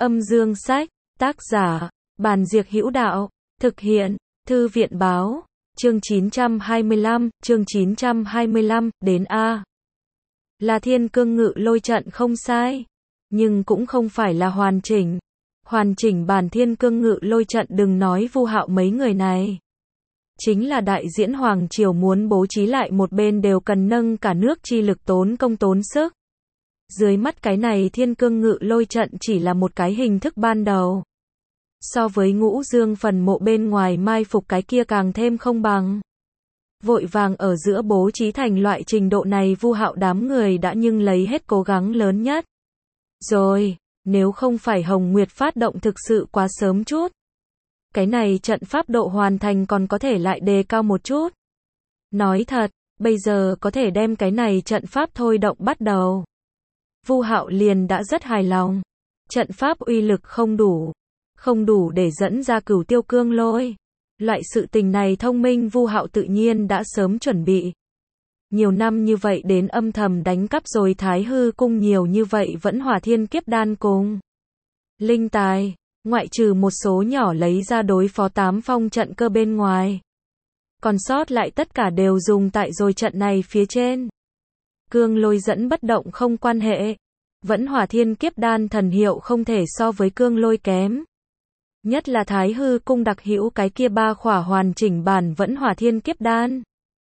Âm dương sách, tác giả, Bàn Diệc Hữu Đạo, thực hiện, Thư viện báo, chương 925, đến A. Là Thiên Cương Ngự Lôi trận không sai, nhưng cũng không phải là hoàn chỉnh. Hoàn chỉnh bản Thiên Cương Ngự Lôi trận đừng nói Vu Hạo mấy người này. Chính là đại diễn Hoàng Triều muốn bố trí lại một bên đều cần nâng cả nước chi lực tốn công tốn sức. Dưới mắt cái này Thiên Cương Ngự Lôi trận chỉ là một cái hình thức ban đầu. So với Ngũ Dương phần mộ bên ngoài mai phục cái kia càng thêm không bằng. Vội vàng ở giữa bố trí thành loại trình độ này Vu Hạo đám người đã nhưng lấy hết cố gắng lớn nhất. Rồi, nếu không phải Hồng Nguyệt phát động thực sự quá sớm chút. Cái này trận pháp độ hoàn thành còn có thể lại đề cao một chút. Nói thật, bây giờ có thể đem cái này trận pháp thôi động bắt đầu. Vu Hạo liền đã rất hài lòng. Trận pháp uy lực không đủ để dẫn ra Cửu Tiêu Cương Lôi. Loại sự tình này thông minh Vu Hạo tự nhiên đã sớm chuẩn bị. Nhiều năm như vậy đến âm thầm đánh cắp rồi Thái Hư cung nhiều như vậy vẫn Hỏa Thiên Kiếp Đan cùng linh tài, ngoại trừ một số nhỏ lấy ra đối phó 8 phong trận cơ bên ngoài. Còn sót lại tất cả đều dùng tại rồi trận này phía trên. Cương Lôi dẫn bất động không quan hệ. Vẫn Hỏa Thiên Kiếp Đan thần hiệu không thể so với Cương Lôi kém. Nhất là Thái Hư cung đặc hữu cái kia 3 khỏa hoàn chỉnh bản Vẫn Hỏa Thiên Kiếp Đan.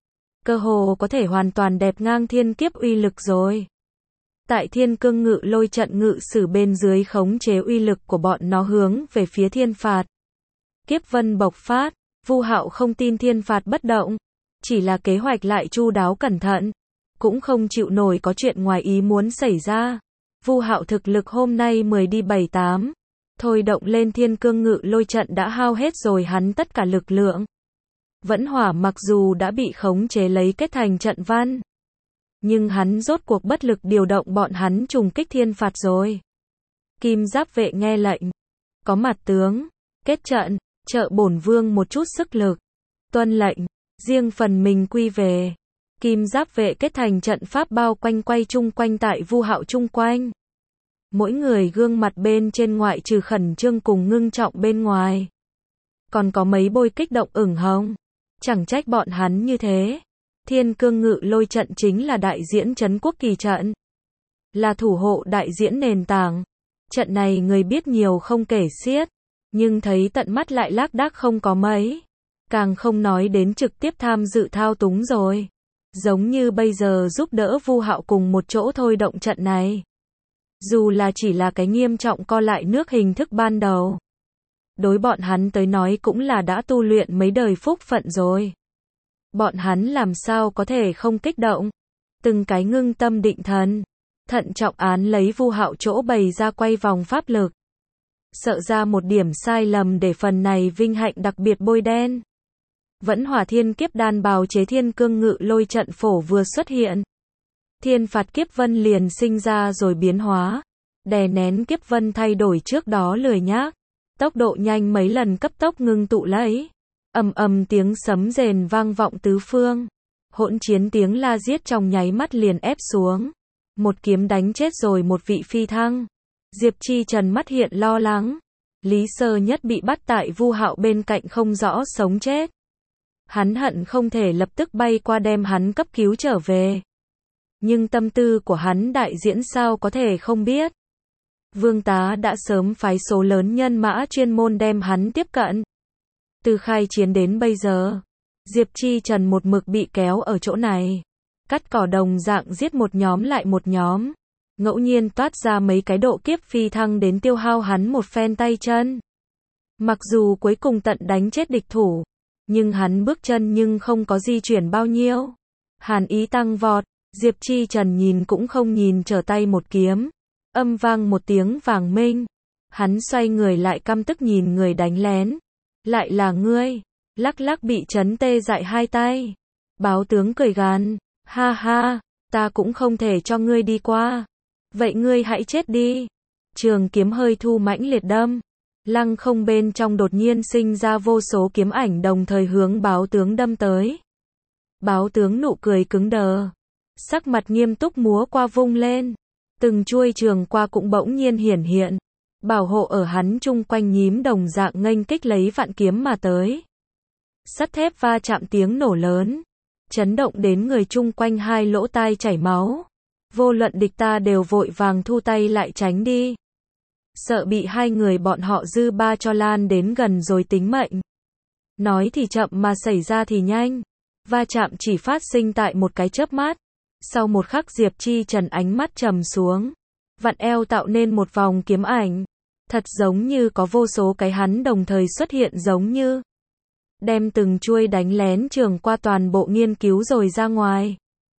Cơ hồ có thể hoàn toàn đẹp ngang thiên kiếp uy lực rồi. Tại Thiên Cương Ngự Lôi trận ngự sử bên dưới khống chế uy lực của bọn nó hướng về phía thiên phạt. Kiếp vân bộc phát, Vu Hạo không tin thiên phạt bất động, chỉ là kế hoạch lại chu đáo cẩn thận, cũng không chịu nổi có chuyện ngoài ý muốn xảy ra. Vu Hạo thực lực hôm nay 10 đi 7-8, thôi động lên Thiên Cương Ngự Lôi trận đã hao hết rồi hắn tất cả lực lượng. Vẫn Hỏa mặc dù đã bị khống chế lấy kết thành trận văn, nhưng hắn rốt cuộc bất lực điều động bọn hắn trùng kích thiên phạt rồi. Kim Giáp vệ nghe lệnh, có mặt tướng, kết trận, trợ bổn vương một chút sức lực. Tuân lệnh, riêng phần mình quy về. Kim Giáp vệ kết thành trận pháp bao quanh quay chung quanh tại Vu Hạo chung quanh. Mỗi người gương mặt bên trên ngoại trừ khẩn trương cùng ngưng trọng bên ngoài, còn có mấy bôi kích động ửng hồng. Chẳng trách bọn hắn như thế. Thiên Cương Ngự Lôi trận chính là đại diễn trấn quốc kỳ trận, là thủ hộ đại diễn nền tảng. Trận này người biết nhiều không kể xiết, nhưng thấy tận mắt lại lác đác không có mấy. Càng không nói đến trực tiếp tham dự thao túng rồi. Giống như bây giờ giúp đỡ Vu Hạo cùng một chỗ thôi động trận này. Dù là chỉ là cái nghiêm trọng co lại nước hình thức ban đầu, đối bọn hắn tới nói cũng là đã tu luyện mấy đời phúc phận rồi. Bọn hắn làm sao có thể không kích động. Từng cái ngưng tâm định thần, thận trọng án lấy Vu Hạo chỗ bày ra quay vòng pháp lực. Sợ ra một điểm sai lầm để phần này vinh hạnh đặc biệt bôi đen. Vẫn Hỏa Thiên Kiếp Đan bào chế Thiên Cương Ngự Lôi trận phổ vừa xuất hiện. Thiên phạt kiếp vân liền sinh ra rồi biến hóa. Đè nén kiếp vân thay đổi trước đó lười nhác. Tốc độ nhanh mấy lần cấp tốc ngưng tụ lấy. Ầm ầm tiếng sấm rền vang vọng tứ phương. Hỗn chiến tiếng la giết trong nháy mắt liền ép xuống. Một kiếm đánh chết rồi một vị phi thăng. Diệp Chi Trần mắt hiện lo lắng. Lý Sơ Nhất bị bắt tại Vu Hạo bên cạnh không rõ sống chết. Hắn hận không thể lập tức bay qua đem hắn cấp cứu trở về. Nhưng tâm tư của hắn đại diễn sao có thể không biết. Vương tá đã sớm phái số lớn nhân mã chuyên môn đem hắn tiếp cận. Từ khai chiến đến bây giờ, Diệp Chi Trần một mực bị kéo ở chỗ này. Cắt cỏ đồng dạng giết một nhóm lại một nhóm. Ngẫu nhiên toát ra mấy cái độ kiếp phi thăng đến tiêu hao hắn một phen tay chân. Mặc dù cuối cùng tận đánh chết địch thủ, nhưng hắn bước chân nhưng không có di chuyển bao nhiêu. Hàn ý tăng vọt, Diệp Chi Trần nhìn cũng không nhìn trở tay một kiếm. Âm vang một tiếng vàng minh. Hắn xoay người lại căm tức nhìn người đánh lén. Lại là ngươi. Lắc lắc bị chấn tê dại hai tay. Báo tướng cười gằn, ha ha, ta cũng không thể cho ngươi đi qua. Vậy ngươi hãy chết đi. Trường kiếm hơi thu mãnh liệt đâm. Lăng không bên trong đột nhiên sinh ra vô số kiếm ảnh đồng thời hướng báo tướng đâm tới. Báo tướng nụ cười cứng đờ. Sắc mặt nghiêm túc múa qua vung lên. Từng chuôi trường qua cũng bỗng nhiên hiển hiện. bảo hộ ở hắn chung quanh nhím đồng dạng nghênh kích lấy vạn kiếm mà tới. Sắt thép va chạm tiếng nổ lớn, chấn động đến người chung quanh hai lỗ tai chảy máu. Vô luận địch ta đều vội vàng thu tay lại tránh đi. Sợ bị hai người bọn họ dư ba cho lan đến gần rồi tính mệnh. Nói thì chậm mà xảy ra thì nhanh. Va chạm chỉ phát sinh tại một cái chớp mắt. Sau một khắc Diệp Chi Trần ánh mắt trầm xuống. Vặn eo tạo nên một vòng kiếm ảnh. Thật giống như có vô số cái hắn đồng thời xuất hiện giống như. Đem từng chuôi đánh lén trường qua toàn bộ nghiên cứu rồi ra ngoài.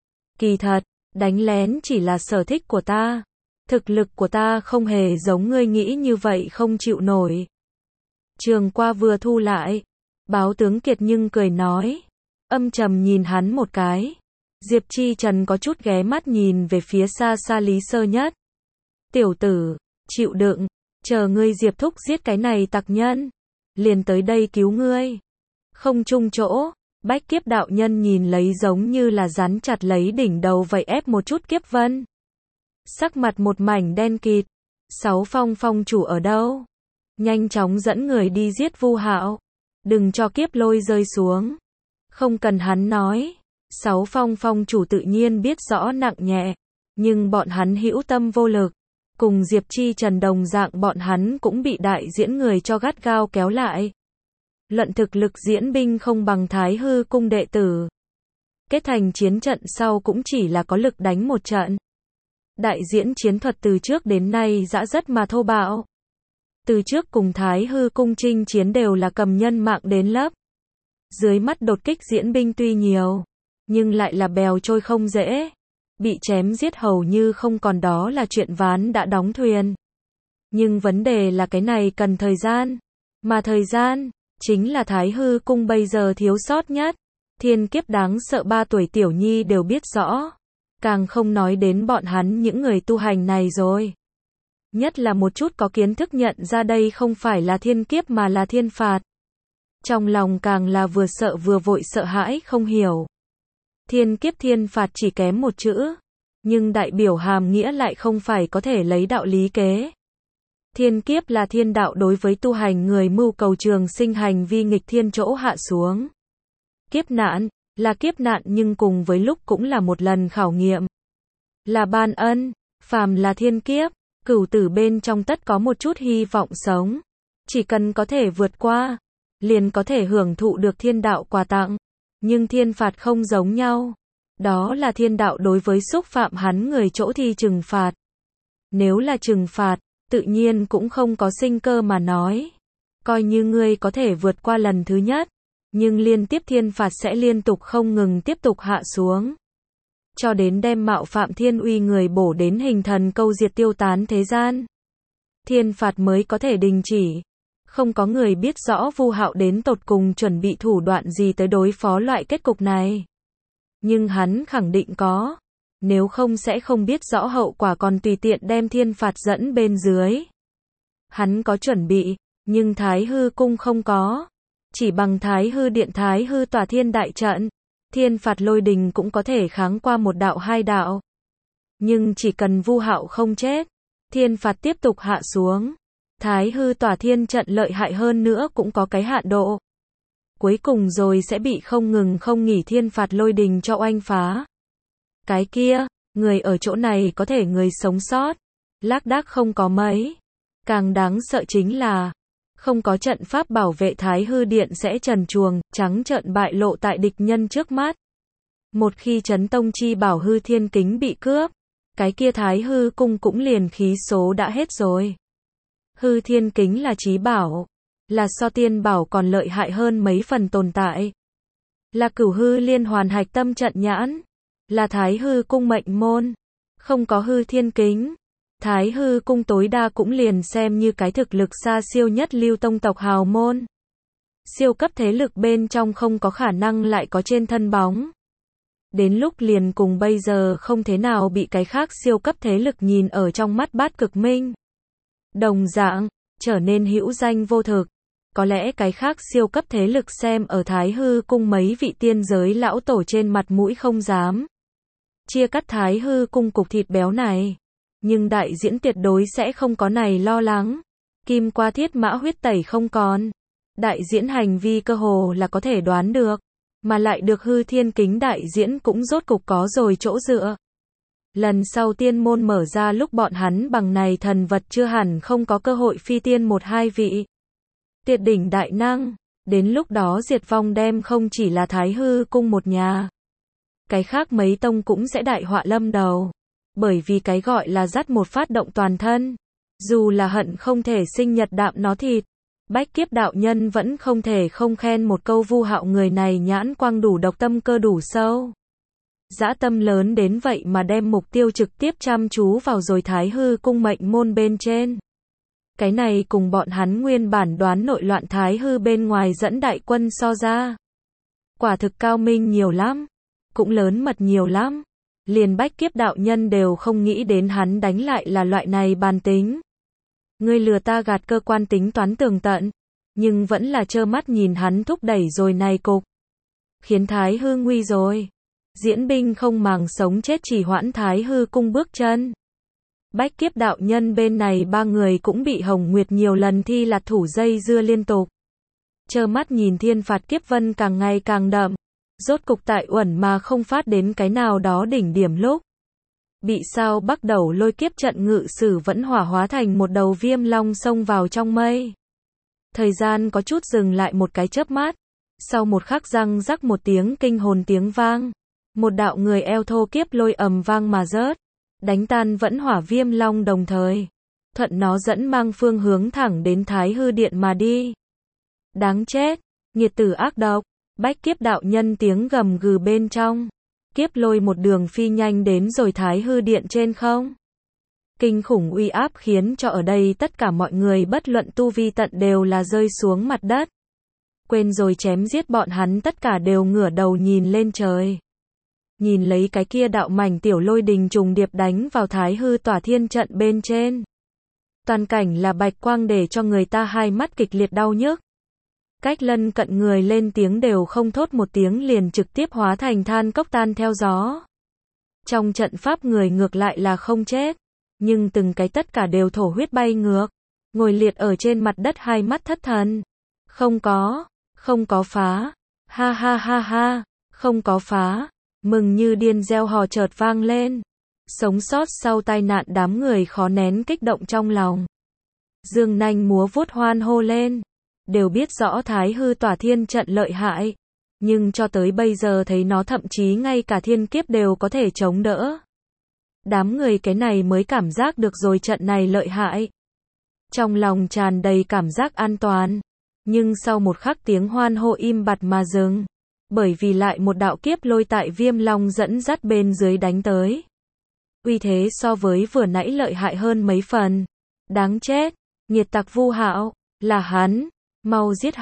Kỳ thật, đánh lén chỉ là sở thích của ta. Thực lực của ta không hề giống ngươi nghĩ như vậy không chịu nổi. Trường qua vừa thu lại. Báo tướng Kiệt nhưng cười nói. Âm trầm nhìn hắn một cái. Diệp Chi Trần có chút ghé mắt nhìn về phía xa xa Lý Sơ Nhất. Tiểu tử, chịu đựng, chờ ngươi Diệp thúc giết cái này tặc nhân. Liền tới đây cứu ngươi. Không chung chỗ, Bách Kiếp đạo nhân nhìn lấy giống như là rắn chặt lấy đỉnh đầu vậy ép một chút Kiếp Vân. Sắc mặt một mảnh đen kịt. Sáu Phong phong chủ ở đâu? Nhanh chóng dẫn người đi giết Vu Hạo. Đừng cho Kiếp Lôi rơi xuống. Không cần hắn nói. Sáu Phong phong chủ tự nhiên biết rõ nặng nhẹ. Nhưng bọn hắn hữu tâm vô lực. Cùng Diệp Chi Trần đồng dạng bọn hắn cũng bị đại diễn người cho gắt gao kéo lại. Luận thực lực diễn binh không bằng Thái Hư cung đệ tử. Kết thành chiến trận sau cũng chỉ là có lực đánh một trận. Đại diễn chiến thuật từ trước đến nay dã dứt mà thô bạo. Từ trước cùng Thái Hư cung chinh chiến đều là cầm nhân mạng đến lấp. Dưới mắt đột kích diễn binh tuy nhiều, nhưng lại là bèo trôi không dễ. Bị chém giết hầu như không còn, đó là chuyện ván đã đóng thuyền. Nhưng vấn đề là cái này cần thời gian. Mà thời gian, chính là Thái Hư cung bây giờ thiếu sót nhất. Thiên kiếp đáng sợ 3 tuổi tiểu nhi đều biết rõ. Càng không nói đến bọn hắn những người tu hành này rồi. Nhất là một chút có kiến thức nhận ra đây không phải là thiên kiếp mà là thiên phạt. Trong lòng càng là vừa sợ vừa vội sợ hãi không hiểu. Thiên kiếp thiên phạt chỉ kém một chữ. Nhưng đại biểu hàm nghĩa lại không phải có thể lấy đạo lý kế. Thiên kiếp là thiên đạo đối với tu hành người mưu cầu trường sinh hành vi nghịch thiên chỗ hạ xuống. Kiếp nạn, là kiếp nạn nhưng cùng với lúc cũng là một lần khảo nghiệm. Là ban ân, phàm là thiên kiếp, cửu tử bên trong tất có một chút hy vọng sống. Chỉ cần có thể vượt qua, liền có thể hưởng thụ được thiên đạo quà tặng. Nhưng thiên phạt không giống nhau. Đó là thiên đạo đối với xúc phạm hắn người chỗ thi trừng phạt. Nếu là trừng phạt, tự nhiên cũng không có sinh cơ mà nói. Coi như ngươi có thể vượt qua lần thứ nhất, nhưng liên tiếp thiên phạt sẽ liên tục không ngừng tiếp tục hạ xuống. Cho đến đem mạo phạm thiên uy người bổ đến hình thần câu diệt tiêu tán thế gian. Thiên phạt mới có thể đình chỉ. Không có người biết rõ Vu Hạo đến tột cùng chuẩn bị thủ đoạn gì tới đối phó loại kết cục này. Nhưng hắn khẳng định có. Nếu không sẽ không biết rõ hậu quả còn tùy tiện đem thiên phạt dẫn bên dưới. Hắn có chuẩn bị, nhưng Thái Hư cung không có. Chỉ bằng Thái Hư điện Thái Hư tòa thiên đại trận, thiên phạt lôi đình cũng có thể kháng qua một đạo hai đạo. Nhưng chỉ cần Vu Hạo không chết, thiên phạt tiếp tục hạ xuống. Thái Hư tòa thiên trận lợi hại hơn nữa cũng có cái hạn độ. Cuối cùng rồi sẽ bị không ngừng không nghỉ thiên phạt lôi đình cho oanh phá. Cái kia, người ở chỗ này có thể người sống sót, lác đác không có mấy. Càng đáng sợ chính là, không có trận pháp bảo vệ Thái Hư điện sẽ trần truồng, trắng trợn bại lộ tại địch nhân trước mắt. Một khi Chấn Tông chi bảo Hư Thiên Kính bị cướp, cái kia Thái Hư cung cũng liền khí số đã hết rồi. Hư Thiên Kính là chí bảo, là so tiên bảo còn lợi hại hơn mấy phần tồn tại. Là Cửu Hư Liên Hoàn hạch tâm trận nhãn, là Thái Hư cung mệnh môn. Không có Hư Thiên Kính, Thái Hư cung tối đa cũng liền xem như cái thực lực xa siêu nhất lưu tông tộc hào môn. Siêu cấp thế lực bên trong không có khả năng lại có trên thân bóng. Đến lúc liền cùng bây giờ không thế nào bị cái khác siêu cấp thế lực nhìn ở trong mắt Bát Cực Minh. Đồng dạng, trở nên hữu danh vô thực. Có lẽ cái khác siêu cấp thế lực xem ở Thái Hư cung mấy vị tiên giới lão tổ trên mặt mũi không dám chia cắt Thái Hư cung cục thịt béo này. Nhưng đại diễn tuyệt đối sẽ không có này lo lắng. kim qua thiết mã huyết tẩy không còn. Đại diễn hành vi cơ hồ là có thể đoán được, mà lại được Hư Thiên Kính đại diễn cũng rốt cục có rồi chỗ dựa. Lần sau tiên môn mở ra lúc bọn hắn bằng này thần vật chưa hẳn không có cơ hội phi tiên một hai vị. Tuyệt đỉnh đại năng, đến lúc đó diệt vong đem không chỉ là Thái Hư cung một nhà. Cái khác mấy tông cũng sẽ đại họa lâm đầu. Bởi vì cái gọi là dắt một phát động toàn thân. Dù là hận không thể sinh nhật đạm nó thịt. Bách Kiếp đạo nhân vẫn không thể không khen một câu Vu Hạo người này nhãn quang đủ độc, tâm cơ đủ sâu. Dã tâm lớn đến vậy mà đem mục tiêu trực tiếp chăm chú vào rồi Thái Hư cung mệnh môn bên trên. Cái này cùng bọn hắn nguyên bản đoán nội loạn Thái Hư bên ngoài dẫn đại quân so ra. Quả thực cao minh nhiều lắm. Cũng lớn mật nhiều lắm. Liền Bách Kiếp đạo nhân đều không nghĩ đến hắn đánh lại là loại này bàn tính. Ngươi lừa ta gạt cơ quan tính toán tường tận. Nhưng vẫn là trơ mắt nhìn hắn thúc đẩy rồi này cục. Khiến Thái Hư nguy rồi. Diễn binh không màng sống chết chỉ hoãn Thái Hư cung bước chân. Bách Kiếp đạo nhân bên này ba người cũng bị Hồng Nguyệt nhiều lần thi lạt thủ dây dưa liên tục. Trơ mắt nhìn thiên phạt kiếp vân càng ngày càng đậm. Rốt cục tại uẩn mà không phát đến cái nào đó đỉnh điểm lúc. Bị sao bắt đầu lôi kiếp trận ngự sử vẫn hỏa hóa thành một đầu viêm long xông vào trong mây. Thời gian có chút dừng lại một cái chớp mắt. Sau một khắc răng rắc một tiếng kinh hồn tiếng vang. Một đạo người eo thô kiếp lôi ầm vang mà rớt. Đánh tan vẫn hỏa viêm long đồng thời. Thuận nó dẫn mang phương hướng thẳng đến Thái Hư điện mà đi. Đáng chết, nghiệt tử ác độc. Bách Kiếp đạo nhân tiếng gầm gừ bên trong. Kiếp lôi một đường phi nhanh đến rồi Thái Hư điện trên không. Kinh khủng uy áp khiến cho ở đây tất cả mọi người bất luận tu vi tận đều là rơi xuống mặt đất. Quên rồi chém giết bọn hắn tất cả đều ngửa đầu nhìn lên trời. Nhìn lấy cái kia đạo mảnh tiểu lôi đình trùng điệp đánh vào Thái Hư tỏa thiên trận bên trên. Toàn cảnh là bạch quang để cho người ta hai mắt kịch liệt đau nhức. Cách lân cận người lên tiếng đều không thốt một tiếng liền trực tiếp hóa thành than cốc tan theo gió. Trong trận pháp người ngược lại là không chết, nhưng từng cái tất cả đều thổ huyết bay ngược, ngồi liệt ở trên mặt đất hai mắt thất thần. Không có phá, ha ha ha ha, không có phá, mừng như điên reo hò chợt vang lên. Sống sót sau tai nạn đám người khó nén kích động trong lòng. Dương nanh múa vuốt hoan hô lên. Đều biết rõ Thái Hư tỏa thiên trận lợi hại, nhưng cho tới bây giờ thấy nó thậm chí ngay cả thiên kiếp đều có thể chống đỡ. Đám người cái này mới cảm giác được rồi trận này lợi hại. Trong lòng tràn đầy cảm giác an toàn, nhưng sau một khắc tiếng hoan hô im bặt mà dừng, bởi vì lại một đạo kiếp lôi tại Viêm Long dẫn dắt bên dưới đánh tới. Uy thế so với vừa nãy lợi hại hơn mấy phần. Đáng chết, nghiệt tặc Vu Hạo, là hắn. Mau giết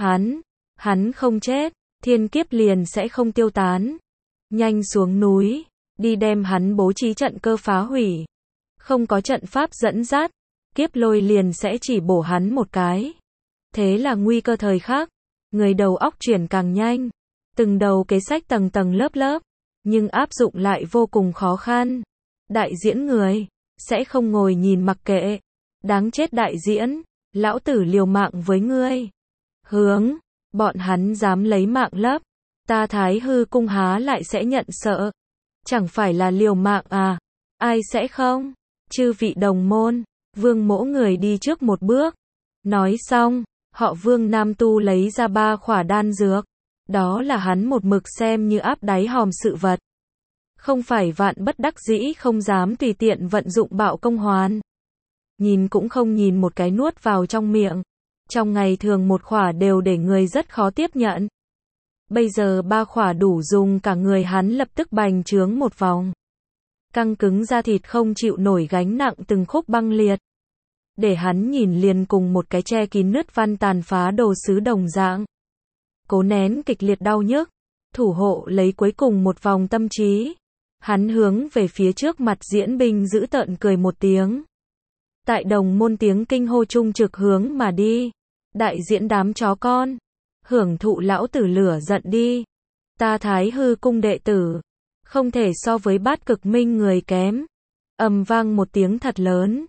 hắn không chết, thiên kiếp liền sẽ không tiêu tán. Nhanh xuống núi, đi đem hắn bố trí trận cơ phá hủy. Không có trận pháp dẫn dắt, kiếp lôi liền sẽ chỉ bổ hắn một cái. Thế là nguy cơ thời khắc, người đầu óc chuyển càng nhanh. Từng đầu kế sách tầng tầng lớp lớp, nhưng áp dụng lại vô cùng khó khăn. Đại diễn người, sẽ không ngồi nhìn mặc kệ. Đáng chết đại diễn, lão tử liều mạng với ngươi. Hướng, bọn hắn dám lấy mạng lấp, ta Thái Hư cung há lại sẽ nhận sợ. Chẳng phải là liều mạng à, ai sẽ không? Chư vị đồng môn, Vương Mỗ người đi trước một bước. Nói xong, họ Vương Nam Tu lấy ra 3 khỏa đan dược. Đó là hắn một mực xem như áp đáy hòm sự vật. Không phải vạn bất đắc dĩ không dám tùy tiện vận dụng bạo công hoàn. Nhìn cũng không nhìn một cái nuốt vào trong miệng. Trong ngày thường một khỏa đều để người rất khó tiếp nhận. Bây giờ 3 khỏa đủ dùng cả người hắn lập tức bành trướng một vòng. Căng cứng da thịt không chịu nổi gánh nặng từng khúc băng liệt. Để hắn nhìn liền cùng một cái che kín nứt văn tàn phá đồ sứ đồng dạng. Cố nén kịch liệt đau nhức, thủ hộ lấy cuối cùng một vòng tâm trí. Hắn hướng về phía trước mặt diễn binh giữ tợn cười một tiếng. Tại đồng môn tiếng kinh hô trung trực hướng mà đi. Đại diễn đám chó con. Hưởng thụ lão tử lửa giận đi. Ta Thái Hư cung đệ tử. Không thể so với Bát Cực Minh người kém. Ầm vang một tiếng thật lớn.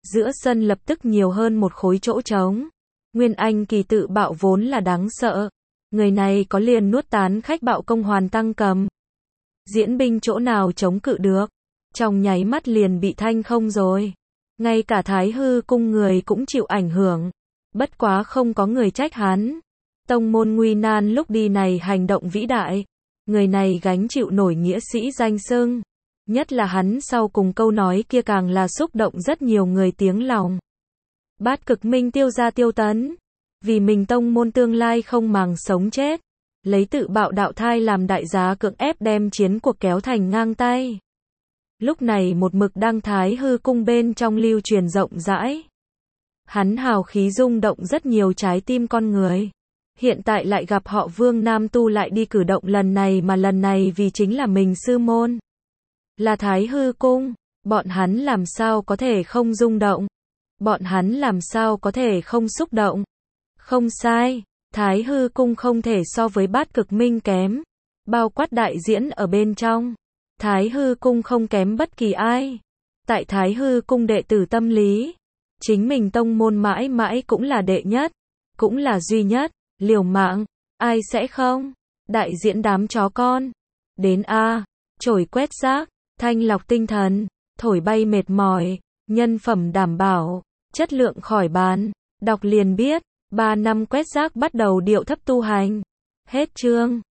Giữa sân lập tức nhiều hơn một khối chỗ trống. Nguyên Anh kỳ tự bạo vốn là đáng sợ. Người này có liền nuốt tán khách bạo công hoàn tăng cầm. Diễn binh chỗ nào chống cự được. Trong nháy mắt liền bị thanh không rồi. Ngay cả Thái Hư cung người cũng chịu ảnh hưởng. Bất quá không có người trách hắn. Tông môn nguy nan lúc đi này hành động vĩ đại. Người này gánh chịu nổi nghĩa sĩ danh xưng. Nhất là hắn sau cùng câu nói kia càng là xúc động rất nhiều người tiếng lòng. Bát Cực Minh tiêu ra tiêu tấn. Vì mình tông môn tương lai không màng sống chết. Lấy tự bạo đạo thai làm đại giá cưỡng ép đem chiến cuộc kéo thành ngang tay. Lúc này một mực đang Thái Hư cung bên trong lưu truyền rộng rãi. Hắn hào khí rung động rất nhiều trái tim con người. Hiện tại lại gặp họ Vương Nam tu lại đi cử động lần này mà lần này vì chính là mình sư môn. Là Thái Hư cung, bọn hắn làm sao có thể không rung động. Bọn hắn làm sao có thể không xúc động. Không sai, Thái Hư cung không thể so với Bát Cực Minh kém. Bao quát đại diễn ở bên trong. Thái Hư cung không kém bất kỳ ai. Tại Thái Hư cung đệ tử tâm lý. Chính mình tông môn mãi mãi cũng là đệ nhất. Cũng là duy nhất. Liều mạng. Ai sẽ không? Đại diễn đám chó con. Đến A. Chổi quét rác. Thanh lọc tinh thần. Thổi bay mệt mỏi. Nhân phẩm đảm bảo. Chất lượng khỏi bàn. Đọc liền biết. 3 năm quét rác bắt đầu điệu thấp tu hành. Hết chương.